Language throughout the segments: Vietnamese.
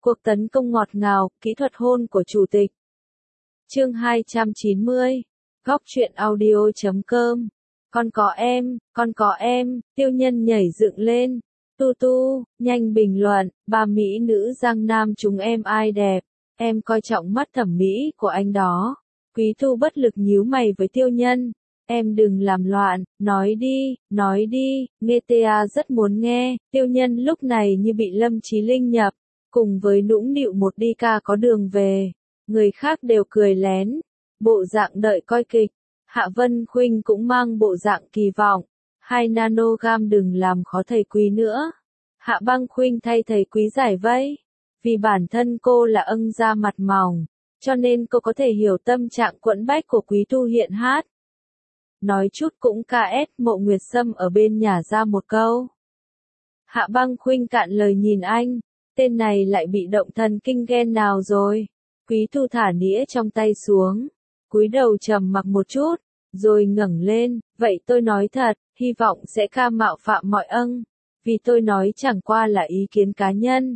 Cuộc tấn công ngọt ngào, kỹ thuật hôn của chủ tịch. Chương 290. Góc truyện audio.com. Con có em, Tiêu Nhân nhảy dựng lên. Tu, nhanh bình luận, ba mỹ nữ Giang Nam chúng em ai đẹp, em coi trọng mắt thẩm mỹ của anh đó. Quý Thu bất lực nhíu mày với Tiêu Nhân. Em đừng làm loạn, nói đi, nghe ta rất muốn nghe. Tiêu Nhân lúc này như bị Lâm Chí Linh nhập, cùng với nũng nịu một đi ca có đường về. Người khác đều cười lén, bộ dạng đợi coi kịch. Hạ Vân Khuynh cũng mang bộ dạng kỳ vọng. 2 nanogam đừng làm khó thầy Quý nữa. Hạ Băng Khuynh thay thầy Quý giải vây. Vì bản thân cô là âng da mặt mỏng, cho nên cô có thể hiểu tâm trạng quẫn bách của Quý Thu hiện hát. Nói chút cũng KS. Mộ Nguyệt Sâm ở bên nhả ra một câu. Hạ Băng Khuynh cạn lời nhìn anh. Tên này lại bị động thần kinh ghen nào rồi? Quý Thu thả nĩa trong tay xuống, cúi đầu trầm mặc một chút, rồi ngẩng lên. Vậy tôi nói thật, hy vọng sẽ ca mạo phạm mọi âng. Vì tôi nói chẳng qua là ý kiến cá nhân.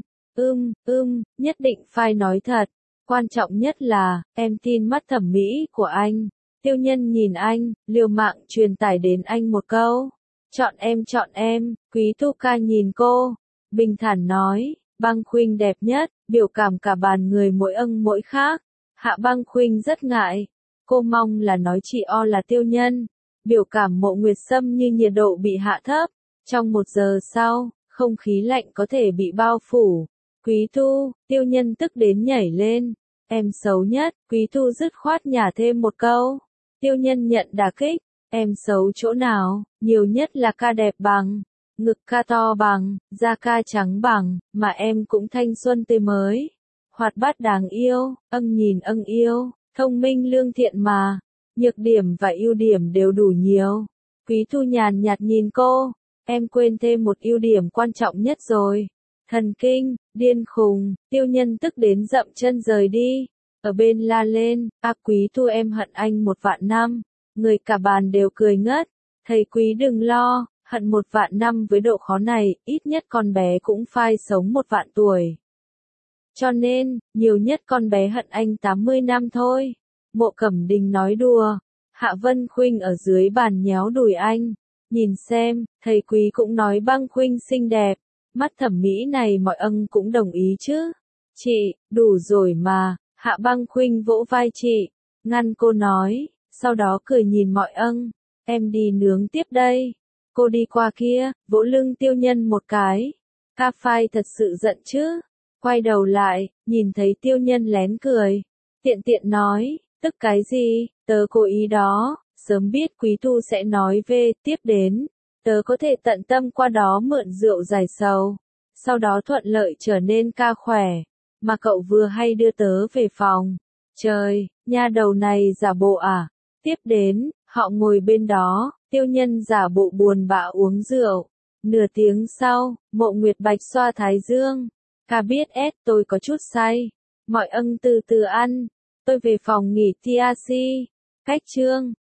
Nhất định phải nói thật. Quan trọng nhất là, em tin mắt thẩm mỹ của anh. Tiêu Nhân nhìn anh, liều mạng truyền tải đến anh một câu. Chọn em. Quý Thu ca nhìn cô, bình thản nói. Băng Khuynh đẹp nhất, biểu cảm cả bàn người mỗi âng mỗi khác. Hạ Băng Khuynh rất ngại. Cô mong là nói chị O là Tiêu Nhân. Biểu cảm Mộ Nguyệt Sâm như nhiệt độ bị hạ thấp. Trong 1 giờ sau, không khí lạnh có thể bị bao phủ. Quý Thu, Tiêu Nhân tức đến nhảy lên. Em xấu nhất. Quý Thu dứt khoát nhả thêm một câu. Tiêu Nhân nhận đả kích. Em xấu chỗ nào? Nhiều nhất là ca đẹp bằng, ngực ca to bằng, da ca trắng bằng, mà em cũng thanh xuân tươi mới. Hoạt bát đáng yêu, nhìn yêu, thông minh lương thiện mà. Nhược điểm và ưu điểm đều đủ nhiều. Quý Thu nhàn nhạt nhìn cô. Em quên thêm một ưu điểm quan trọng nhất rồi. Thần kinh, điên khùng. Tiêu Nhân tức đến dậm chân rời đi. Ở bên la lên, Quý Thu em hận anh 1.000.000 năm. Người cả bàn đều cười ngất. Thầy Quý đừng lo, hận 1.000.000 năm với độ khó này, ít nhất con bé cũng phải sống 1.000.000 tuổi. Cho nên, nhiều nhất con bé hận anh 80 năm thôi. Mộ Cẩm Đình nói đùa. Hạ Vân Khuynh ở dưới bàn nhéo đùi anh. Nhìn xem, thầy Quý cũng nói Băng Khuynh xinh đẹp. Mắt thẩm mỹ này mọi âng cũng đồng ý chứ. Chị, đủ rồi mà. Hạ Băng Khuynh vỗ vai chị, ngăn cô nói, sau đó cười nhìn mọi âng. Em đi nướng tiếp đây. Cô đi qua kia, vỗ lưng Tiêu Nhân một cái. Ca Phai thật sự giận chứ. Quay đầu lại, nhìn thấy Tiêu Nhân lén cười. Tiện nói, tức cái gì, tớ cố ý đó. Sớm biết Quý Thu sẽ nói về, tiếp đến. Tớ có thể tận tâm qua đó mượn rượu giải sầu. Sau đó thuận lợi trở nên ca khỏe. Mà cậu vừa hay đưa tớ về phòng. Trời, nha đầu này giả bộ à? Tiếp đến, họ ngồi bên đó, Tiêu Nhân giả bộ buồn bã uống rượu. Nửa tiếng sau, Mộ Nguyệt Bạch xoa thái dương. Ca biết tôi có chút say. Mọi âng từ từ ăn. Tôi về phòng nghỉ TRC. Cách chương.